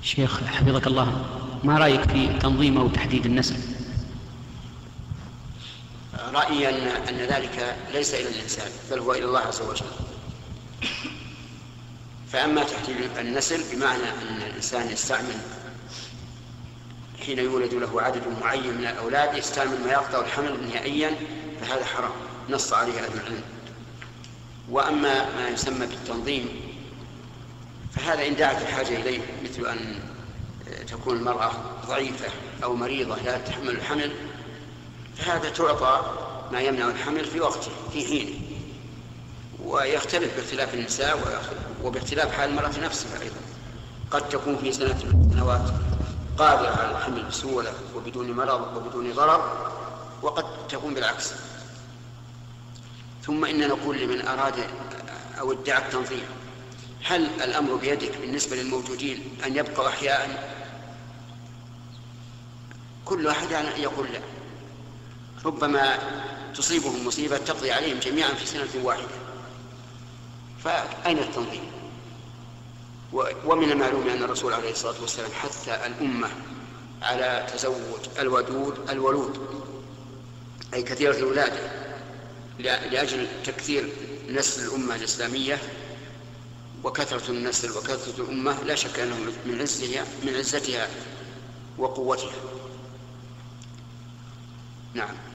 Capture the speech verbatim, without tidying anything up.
شيخ حفظك الله، ما رأيك في تنظيم أو تحديد النسل؟ رأيي أن ذلك ليس إلى الإنسان بل هو إلى الله عز وجل. فأما تحديد النسل بمعنى أن الإنسان يستعمل حين يولد له عدد معين من الأولاد يستعمل ما يقطع الحمل نهائيا فهذا حرام نص عليه أهل العلم. وأما ما يسمى بالتنظيم فهذا إن دعت الحاجة إليه، مثل أن تكون المرأة ضعيفة أو مريضة لا تحمل الحمل، فهذا تعطى ما يمنع الحمل في وقته في حينه، ويختلف باختلاف النساء وباختلاف حال المرأة نفسها أيضا. قد تكون في سنة من السنوات قادرة على الحمل بسهولة وبدون مرض وبدون ضرر، وقد تكون بالعكس. ثم إن نقول لمن أراد أو ادعى التنظيم، هل الأمر بيدك بالنسبة للموجودين أن يبقوا أحياء؟ كل واحد يقول لا، ربما تصيبهم مصيبة تقضي عليهم جميعا في سنة واحدة، فأين التنظيم؟ ومن المعلوم أن الرسول عليه الصلاة والسلام حث الأمة على تزوج الودود الولود، أي كثيرة الولادة، لأجل تكثير نسل الأمة الإسلامية، وكثرة النسل وكثرة الأمة لا شك أنه من عزها من عزتها وقوتها. نعم.